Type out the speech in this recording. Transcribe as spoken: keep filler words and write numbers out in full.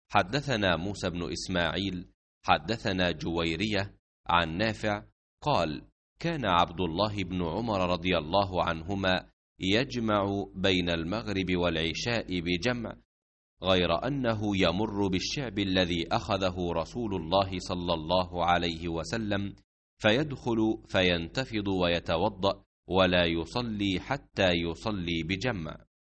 حدثنا موسى بن إسماعيل حدثنا جويرية عن نافع قال: كان عبد الله بن عمر رضي الله عنهما يجمع بين المغرب والعشاء بجمع، غير أنه يمر بالشعب الذي أخذه رسول الله صلى الله عليه وسلم فيدخل فينتفض ويتوضأ ولا يصلي حتى يصلي بجمع.